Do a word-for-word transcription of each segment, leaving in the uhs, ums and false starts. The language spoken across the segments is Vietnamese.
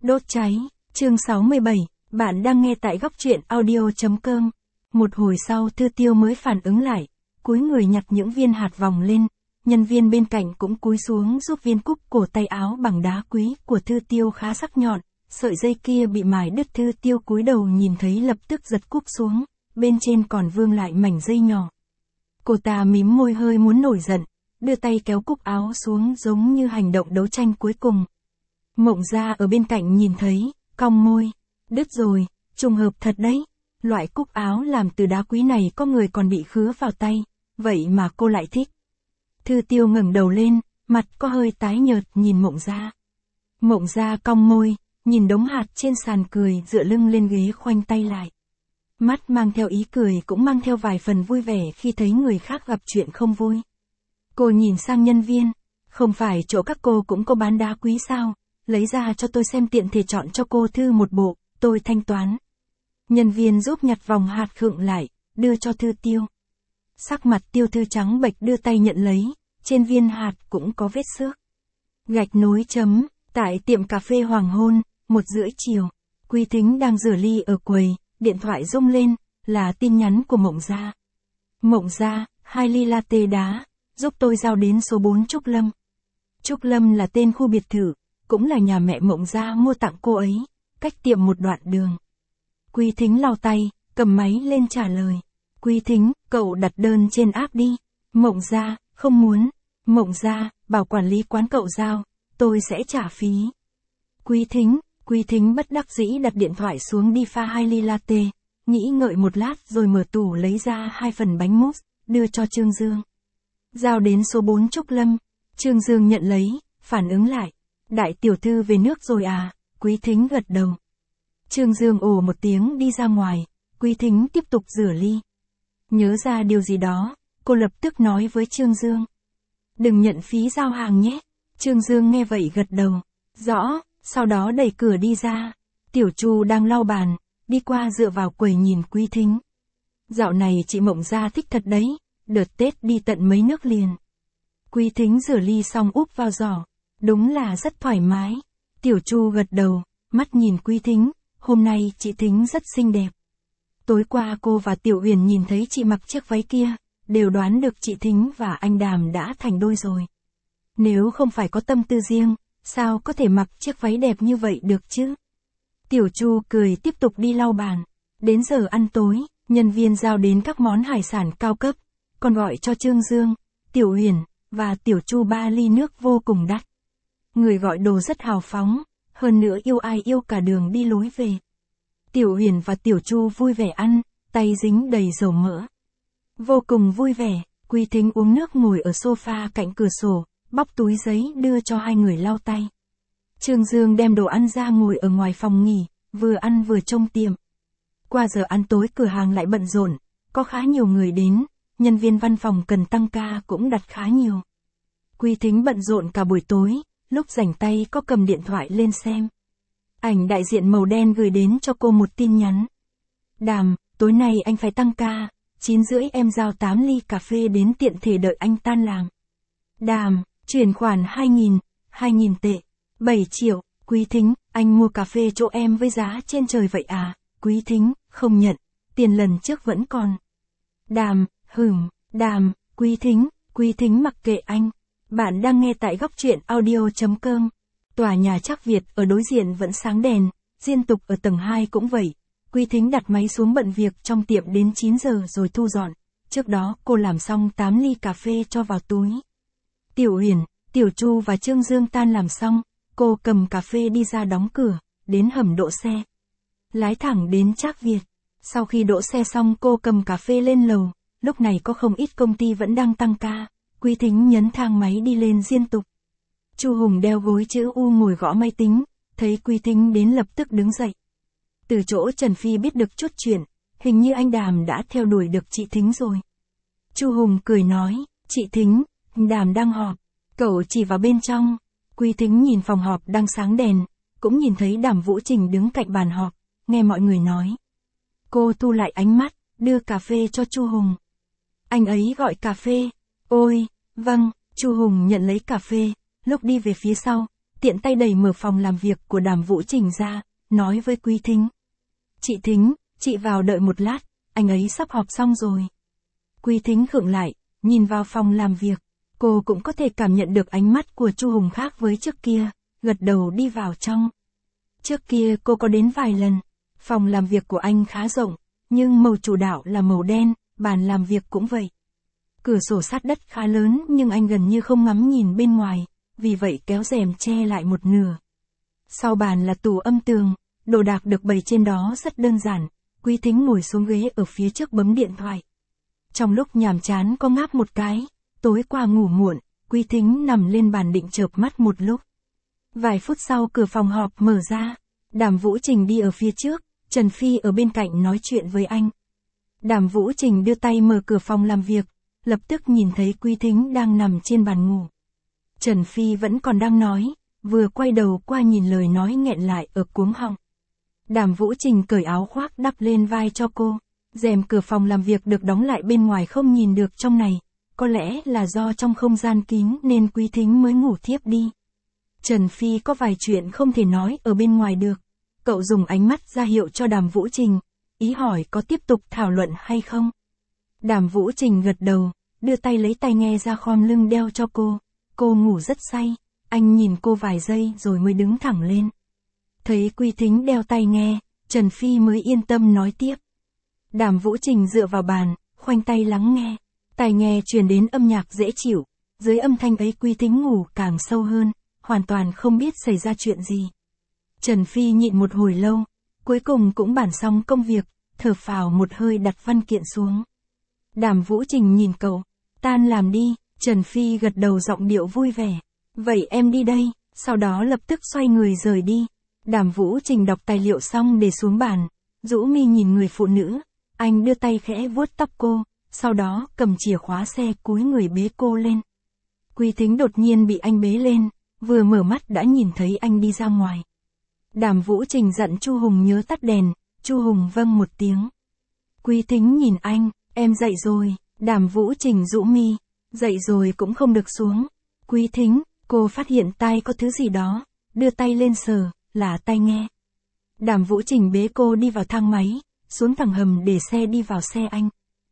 Đốt cháy, chương sáu mươi bảy, bạn đang nghe tại góc truyện audio chấm com. Một hồi sau Thư Tiêu mới phản ứng lại, cúi người nhặt những viên hạt vòng lên, nhân viên bên cạnh cũng cúi xuống giúp viên cúc cổ tay áo bằng đá quý của Thư Tiêu khá sắc nhọn, sợi dây kia bị mài đứt. Thư Tiêu cúi đầu nhìn thấy lập tức giật cúc xuống, bên trên còn vương lại mảnh dây nhỏ. Cô ta mím môi hơi muốn nổi giận, đưa tay kéo cúc áo xuống giống như hành động đấu tranh cuối cùng. Mộng Gia ở bên cạnh nhìn thấy, cong môi, đứt rồi, trùng hợp thật đấy, loại cúc áo làm từ đá quý này có người còn bị khứa vào tay, vậy mà cô lại thích. Thư Tiêu ngẩng đầu lên, mặt có hơi tái nhợt nhìn Mộng Gia. Mộng Gia cong môi, nhìn đống hạt trên sàn cười dựa lưng lên ghế khoanh tay lại. Mắt mang theo ý cười cũng mang theo vài phần vui vẻ khi thấy người khác gặp chuyện không vui. Cô nhìn sang nhân viên, không phải chỗ các cô cũng có bán đá quý sao, lấy ra cho tôi xem tiện thể chọn cho cô Thư một bộ, tôi thanh toán. Nhân viên giúp nhặt vòng hạt khựng lại, đưa cho Thư Tiêu. Sắc mặt Tiêu Thư trắng bệch đưa tay nhận lấy, trên viên hạt cũng có vết xước. Gạch nối chấm, tại tiệm cà phê Hoàng Hôn, một rưỡi chiều, Quý Thính đang rửa ly ở quầy, điện thoại rung lên, là tin nhắn của Mộng Gia. Mộng Gia, hai ly latte đá, giúp tôi giao đến số bốn Trúc Lâm. Trúc Lâm là tên khu biệt thự, cũng là nhà mẹ Mộng Gia mua tặng cô ấy, cách tiệm một đoạn đường. Quý Thính lau tay, cầm máy lên trả lời. Quý Thính, cậu đặt đơn trên app đi. Mộng Gia, không muốn. Mộng Gia, bảo quản lý quán cậu giao, tôi sẽ trả phí. Quý Thính, Quý Thính bất đắc dĩ đặt điện thoại xuống đi pha hai ly latte, nghĩ ngợi một lát rồi mở tủ lấy ra hai phần bánh mousse, đưa cho Trương Dương. Giao đến số bốn Trúc Lâm, Trương Dương nhận lấy, phản ứng lại. Đại tiểu thư về nước rồi à? Quý Thính gật đầu. Trương Dương ồ một tiếng đi ra ngoài, Quý Thính tiếp tục rửa ly. Nhớ ra điều gì đó, cô lập tức nói với Trương Dương. Đừng nhận phí giao hàng nhé. Trương Dương nghe vậy gật đầu. Rõ, sau đó đẩy cửa đi ra. Tiểu Chu đang lau bàn, đi qua dựa vào quầy nhìn Quý Thính. Dạo này chị Mộng Gia thích thật đấy, đợt Tết đi tận mấy nước liền. Quý Thính rửa ly xong úp vào giỏ. Đúng là rất thoải mái. Tiểu Chu gật đầu, mắt nhìn Quý Thính, hôm nay chị Thính rất xinh đẹp. Tối qua cô và Tiểu Huyền nhìn thấy chị mặc chiếc váy kia, đều đoán được chị Thính và anh Đàm đã thành đôi rồi. Nếu không phải có tâm tư riêng, sao có thể mặc chiếc váy đẹp như vậy được chứ? Tiểu Chu cười tiếp tục đi lau bàn. Đến giờ ăn tối, nhân viên giao đến các món hải sản cao cấp, còn gọi cho Trương Dương, Tiểu Huyền và Tiểu Chu ba ly nước vô cùng đắt. Người gọi đồ rất hào phóng, hơn nữa yêu ai yêu cả đường đi lối về. Tiểu Huyền và Tiểu Chu vui vẻ ăn, tay dính đầy dầu mỡ. Vô cùng vui vẻ, Quý Thính uống nước ngồi ở sofa cạnh cửa sổ, bóc túi giấy đưa cho hai người lau tay. Trương Dương đem đồ ăn ra ngồi ở ngoài phòng nghỉ, vừa ăn vừa trông tiệm. Qua giờ ăn tối cửa hàng lại bận rộn, có khá nhiều người đến, nhân viên văn phòng cần tăng ca cũng đặt khá nhiều. Quý Thính bận rộn cả buổi tối, lúc rảnh tay có cầm điện thoại lên xem. Ảnh đại diện màu đen gửi đến cho cô một tin nhắn. Đàm, tối nay anh phải tăng ca, chín rưỡi em giao tám ly cà phê đến tiện thể đợi anh tan làm. Đàm, chuyển khoản hai nghìn, hai nghìn tệ, bảy triệu, Quý Thính, anh mua cà phê chỗ em với giá trên trời vậy à? Quý Thính, không nhận, tiền lần trước vẫn còn. Đàm, hửm, Đàm, Quý Thính, Quý Thính mặc kệ anh. Bạn đang nghe tại góc truyện audio chấm com. Tòa nhà Trác Việt ở đối diện vẫn sáng đèn, Diên Tục ở tầng hai cũng vậy. Quý Thính đặt máy xuống bận việc trong tiệm đến chín giờ rồi thu dọn. Trước đó cô làm xong tám ly cà phê cho vào túi. Tiểu Huyền, Tiểu Chu và Trương Dương tan làm xong, cô cầm cà phê đi ra đóng cửa, đến hầm đỗ xe. Lái thẳng đến Trác Việt. Sau khi đỗ xe xong cô cầm cà phê lên lầu, lúc này có không ít công ty vẫn đang tăng ca. Quý Thính nhấn thang máy đi lên Diên Tục. Chu Hùng đeo gối chữ U ngồi gõ máy tính, thấy Quý Thính đến lập tức đứng dậy. Từ chỗ Trần Phi biết được chút chuyện, hình như anh Đàm đã theo đuổi được chị Thính rồi. Chu Hùng cười nói, chị Thính, Đàm đang họp, cậu chỉ vào bên trong. Quý Thính nhìn phòng họp đang sáng đèn, cũng nhìn thấy Đàm Vũ Trình đứng cạnh bàn họp, nghe mọi người nói. Cô thu lại ánh mắt, đưa cà phê cho Chu Hùng. Anh ấy gọi cà phê. Ôi, vâng, Chu Hùng nhận lấy cà phê, lúc đi về phía sau, tiện tay đẩy mở phòng làm việc của Đàm Vũ Trình ra, nói với Quý Thính. Chị Thính, chị vào đợi một lát, anh ấy sắp họp xong rồi. Quý Thính khựng lại, nhìn vào phòng làm việc. Cô cũng có thể cảm nhận được ánh mắt của Chu Hùng khác với trước kia, gật đầu đi vào trong. Trước kia cô có đến vài lần. Phòng làm việc của anh khá rộng, nhưng màu chủ đạo là màu đen, bàn làm việc cũng vậy. Cửa sổ sát đất khá lớn nhưng anh gần như không ngắm nhìn bên ngoài, vì vậy kéo rèm che lại một nửa. Sau bàn là tủ âm tường, đồ đạc được bày trên đó rất đơn giản. Quý Thính ngồi xuống ghế ở phía trước bấm điện thoại. Trong lúc nhàm chán có ngáp một cái, tối qua ngủ muộn, Quý Thính nằm lên bàn định chợp mắt một lúc. Vài phút sau cửa phòng họp mở ra, Đàm Vũ Trình đi ở phía trước, Trần Phi ở bên cạnh nói chuyện với anh. Đàm Vũ Trình đưa tay mở cửa phòng làm việc, lập tức nhìn thấy Quý Thính đang nằm trên bàn ngủ. Trần Phi vẫn còn đang nói, vừa quay đầu qua nhìn lời nói nghẹn lại ở cuống họng. Đàm Vũ Trình cởi áo khoác đắp lên vai cho cô, rèm cửa phòng làm việc được đóng lại bên ngoài không nhìn được trong này, có lẽ là do trong không gian kín nên Quý Thính mới ngủ thiếp đi. Trần Phi có vài chuyện không thể nói ở bên ngoài được. Cậu dùng ánh mắt ra hiệu cho Đàm Vũ Trình, ý hỏi có tiếp tục thảo luận hay không. Đàm Vũ Trình gật đầu, đưa tay lấy tai nghe ra khom lưng đeo cho cô. Cô ngủ rất say, anh nhìn cô vài giây rồi mới đứng thẳng lên. Thấy Quý Thính đeo tai nghe, Trần Phi mới yên tâm nói tiếp. Đàm Vũ Trình dựa vào bàn, khoanh tay lắng nghe. Tai nghe truyền đến âm nhạc dễ chịu, dưới âm thanh ấy Quý Thính ngủ càng sâu hơn, hoàn toàn không biết xảy ra chuyện gì. Trần Phi nhịn một hồi lâu, cuối cùng cũng bàn xong công việc, thở phào một hơi đặt văn kiện xuống. Đàm Vũ Trình nhìn cậu, tan làm đi, Trần Phi gật đầu giọng điệu vui vẻ. Vậy em đi đây, sau đó lập tức xoay người rời đi. Đàm Vũ Trình đọc tài liệu xong để xuống bàn, rũ mi nhìn người phụ nữ, anh đưa tay khẽ vuốt tóc cô, sau đó cầm chìa khóa xe cúi người bế cô lên. Quý Thính đột nhiên bị anh bế lên, vừa mở mắt đã nhìn thấy anh đi ra ngoài. Đàm Vũ Trình dặn Chu Hùng nhớ tắt đèn, Chu Hùng vâng một tiếng. Quý Thính nhìn anh, em dậy rồi, Đàm Vũ Trình rũ mi, dậy rồi cũng không được xuống. Quý Thính, cô phát hiện tai có thứ gì đó, đưa tay lên sờ, là tai nghe. Đàm Vũ Trình bế cô đi vào thang máy, xuống thẳng hầm để xe đi vào xe anh.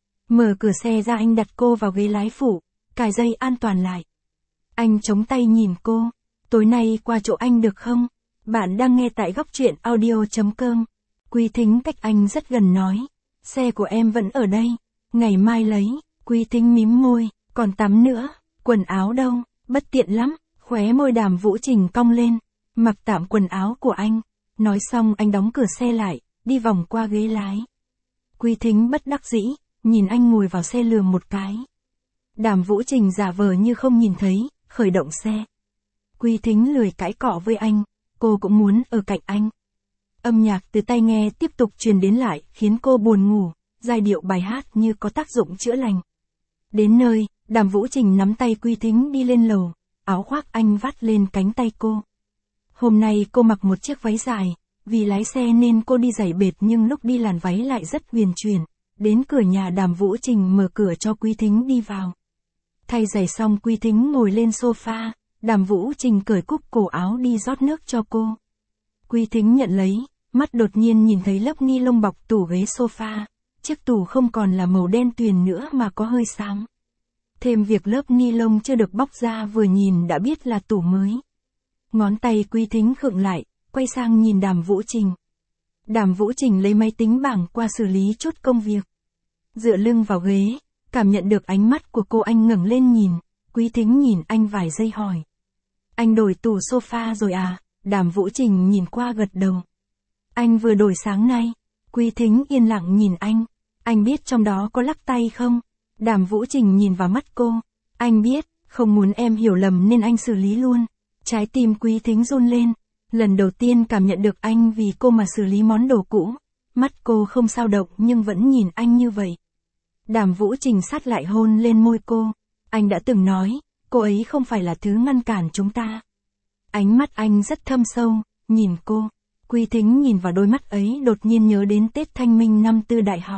Mở cửa xe ra anh đặt cô vào ghế lái phụ, cài dây an toàn lại. Anh chống tay nhìn cô, tối nay qua chỗ anh được không? Bạn đang nghe tại góc truyện audio chấm com. Quý Thính cách anh rất gần nói, xe của em vẫn ở đây, ngày mai lấy. Quý Thính mím môi, còn tắm nữa, quần áo đâu, bất tiện lắm. Khóe môi Đàm Vũ Trình cong lên, mặc tạm quần áo của anh. Nói xong anh đóng cửa xe lại, đi vòng qua ghế lái. Quý Thính bất đắc dĩ, nhìn anh ngồi vào xe lườm một cái. Đàm Vũ Trình giả vờ như không nhìn thấy, khởi động xe. Quý Thính lười cãi cọ với anh, cô cũng muốn ở cạnh anh. Âm nhạc từ tai nghe tiếp tục truyền đến lại khiến cô buồn ngủ, giai điệu bài hát như có tác dụng chữa lành. Đến nơi, Đàm Vũ Trình nắm tay Quý Thính đi lên lầu, áo khoác anh vắt lên cánh tay cô. Hôm nay cô mặc một chiếc váy dài, vì lái xe nên cô đi giày bệt nhưng lúc đi làn váy lại rất huyền chuyển. Đến cửa nhà Đàm Vũ Trình mở cửa cho Quý Thính đi vào. Thay giày xong Quý Thính ngồi lên sofa, Đàm Vũ Trình cởi cúc cổ áo đi rót nước cho cô. Quý Thính nhận lấy, mắt đột nhiên nhìn thấy lớp ni lông bọc tủ ghế sofa. Chiếc tủ không còn là màu đen tuyền nữa mà có hơi xám. Thêm việc lớp ni lông chưa được bóc ra vừa nhìn đã biết là tủ mới. Ngón tay Quý Thính khựng lại, quay sang nhìn Đàm Vũ Trình. Đàm Vũ Trình lấy máy tính bảng qua xử lý chút công việc. Dựa lưng vào ghế, cảm nhận được ánh mắt của cô anh ngẩng lên nhìn, Quý Thính nhìn anh vài giây hỏi. Anh đổi tủ sofa rồi à? Đàm Vũ Trình nhìn qua gật đầu. Anh vừa đổi sáng nay. Quý Thính yên lặng nhìn anh. Anh biết trong đó có lắc tay không? Đàm Vũ Trình nhìn vào mắt cô. Anh biết, không muốn em hiểu lầm nên anh xử lý luôn. Trái tim Quý Thính run lên. Lần đầu tiên cảm nhận được anh vì cô mà xử lý món đồ cũ. Mắt cô không dao động nhưng vẫn nhìn anh như vậy. Đàm Vũ Trình sát lại hôn lên môi cô. Anh đã từng nói, cô ấy không phải là thứ ngăn cản chúng ta. Ánh mắt anh rất thâm sâu, nhìn cô. Quý Thính nhìn vào đôi mắt ấy đột nhiên nhớ đến Tết Thanh Minh năm tư đại học.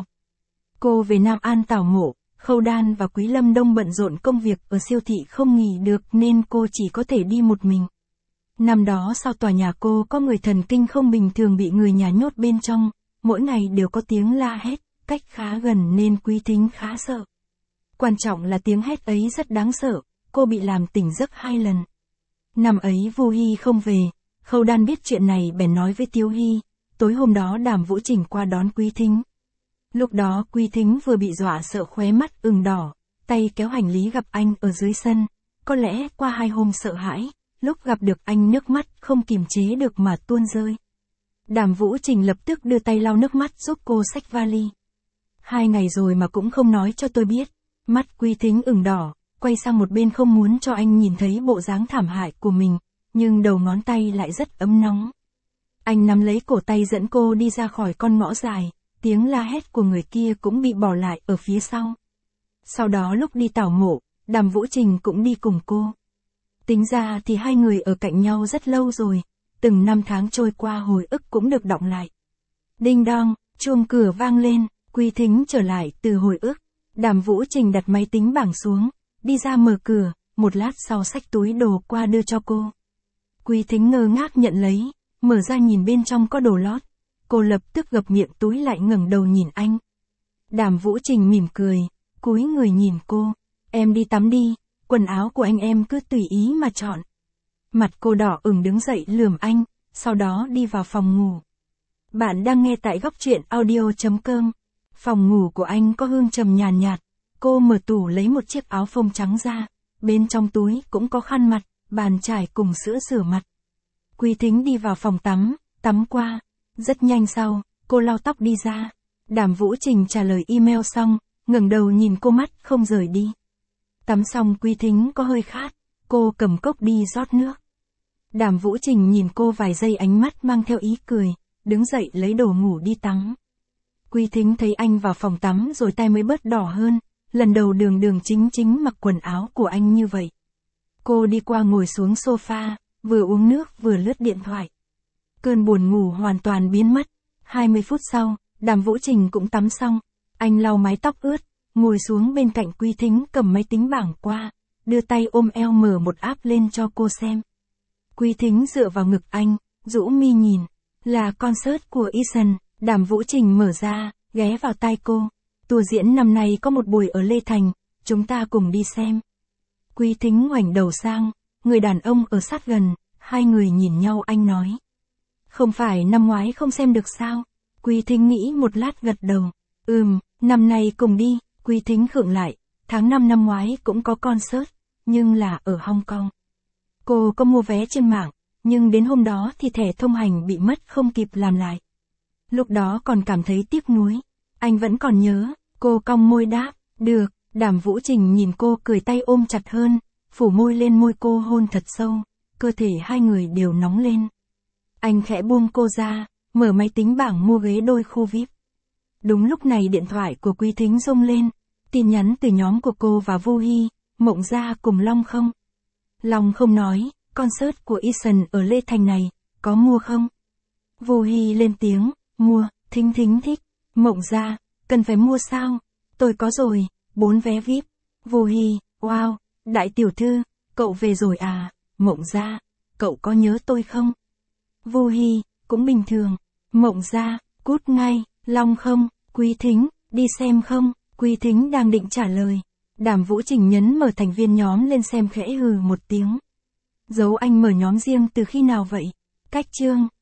Cô về Nam An tảo mộ, Khâu Đan và Quý Lâm Đông bận rộn công việc ở siêu thị không nghỉ được nên cô chỉ có thể đi một mình. Năm đó sau tòa nhà cô có người thần kinh không bình thường bị người nhà nhốt bên trong, mỗi ngày đều có tiếng la hét, cách khá gần nên Quý Thính khá sợ. Quan trọng là tiếng hét ấy rất đáng sợ, cô bị làm tỉnh giấc hai lần. Năm ấy Vu Hi không về, Khâu Đan biết chuyện này bèn nói với Tiếu Hi, tối hôm đó Đàm Vũ Trình qua đón Quý Thính. Lúc đó Quý Thính vừa bị dọa sợ khóe mắt ửng đỏ, tay kéo hành lý gặp anh ở dưới sân, có lẽ qua hai hôm sợ hãi, lúc gặp được anh nước mắt không kìm chế được mà tuôn rơi. Đàm Vũ Trình lập tức đưa tay lau nước mắt giúp cô xách vali. Hai ngày rồi mà cũng không nói cho tôi biết, mắt Quý Thính ửng đỏ, quay sang một bên không muốn cho anh nhìn thấy bộ dáng thảm hại của mình, nhưng đầu ngón tay lại rất ấm nóng. Anh nắm lấy cổ tay dẫn cô đi ra khỏi con ngõ dài, tiếng la hét của người kia cũng bị bỏ lại ở phía sau. Sau đó lúc đi tảo mộ, Đàm Vũ Trình cũng đi cùng cô. Tính ra thì hai người ở cạnh nhau rất lâu rồi, từng năm tháng trôi qua hồi ức cũng được đọng lại. Đinh đong, chuông cửa vang lên, Quý Thính trở lại từ hồi ức. Đàm Vũ Trình đặt máy tính bảng xuống, đi ra mở cửa, một lát sau xách túi đồ qua đưa cho cô. Quý Thính ngơ ngác nhận lấy, mở ra nhìn bên trong có đồ lót. Cô lập tức gập miệng túi lại ngẩng đầu nhìn anh. Đàm Vũ Trình mỉm cười, cúi người nhìn cô. Em đi tắm đi, quần áo của anh em cứ tùy ý mà chọn. Mặt cô đỏ ửng đứng dậy lườm anh, sau đó đi vào phòng ngủ. Bạn đang nghe tại góc truyện audio chấm com. Phòng ngủ của anh có hương trầm nhàn nhạt, cô mở tủ lấy một chiếc áo phông trắng ra, bên trong túi cũng có khăn mặt, bàn chải cùng sữa rửa mặt. Quý Thính đi vào phòng tắm, tắm qua. Rất nhanh sau, cô lau tóc đi ra. Đàm Vũ Trình trả lời email xong, ngẩng đầu nhìn cô mắt không rời đi. Tắm xong Quý Thính có hơi khát, cô cầm cốc đi rót nước. Đàm Vũ Trình nhìn cô vài giây ánh mắt mang theo ý cười, đứng dậy lấy đồ ngủ đi tắm. Quý Thính thấy anh vào phòng tắm rồi tay mới bớt đỏ hơn, lần đầu đường đường chính chính mặc quần áo của anh như vậy. Cô đi qua ngồi xuống sofa, vừa uống nước vừa lướt điện thoại. Cơn buồn ngủ hoàn toàn biến mất. hai mươi phút sau, Đàm Vũ Trình cũng tắm xong. Anh lau mái tóc ướt, ngồi xuống bên cạnh Quý Thính cầm máy tính bảng qua, đưa tay ôm eo mở một app lên cho cô xem. Quý Thính dựa vào ngực anh, rũ mi nhìn. Là concert của Eason. Đàm Vũ Trình mở ra, ghé vào tai cô. Tour diễn năm nay có một buổi ở Lê Thành, chúng ta cùng đi xem. Quý Thính ngoảnh đầu sang, người đàn ông ở sát gần, hai người nhìn nhau anh nói. Không phải năm ngoái không xem được sao? Quý Thính nghĩ một lát gật đầu. Ừm, năm nay cùng đi. Quý Thính khựng lại, tháng năm năm ngoái cũng có concert, nhưng là ở Hong Kong. Cô có mua vé trên mạng, nhưng đến hôm đó thì thẻ thông hành bị mất không kịp làm lại. Lúc đó còn cảm thấy tiếc nuối. Anh vẫn còn nhớ, cô cong môi đáp, được. Đàm Vũ Trình nhìn cô cười tay ôm chặt hơn, phủ môi lên môi cô hôn thật sâu, cơ thể hai người đều nóng lên. Anh khẽ buông cô ra, mở máy tính bảng mua ghế đôi khu vi ai pi. Đúng lúc này điện thoại của Quý Thính rung lên, tin nhắn từ nhóm của cô và Vu Hi, Mộng Gia cùng Long Không. Long Không nói, concert của Eason ở Lê Thành này, có mua không? Vu Hi lên tiếng, mua. Thính Thính thích. Mộng Gia, cần phải mua sao? Tôi có rồi, bốn vé vi ai pi. Vu Hi, wow, đại tiểu thư, cậu về rồi à? Mộng Gia, cậu có nhớ tôi không? Vu Hi, cũng bình thường. Mộng Gia, cút ngay. Long Không, Quý Thính, đi xem không? Quý Thính đang định trả lời. Đàm Vũ Trình nhấn mở thành viên nhóm lên xem khẽ hừ một tiếng. Giấu anh mở nhóm riêng từ khi nào vậy? Cách chương.